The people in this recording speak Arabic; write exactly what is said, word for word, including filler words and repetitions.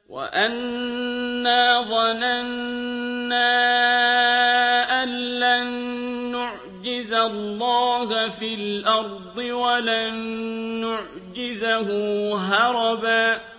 وَأَنَّا ظَنَنَّا أَن لَّن نُّعْجِزَ اللَّهَ فِي الْأَرْضِ وَلَن نُّعْجِزَهُ هَرَبًا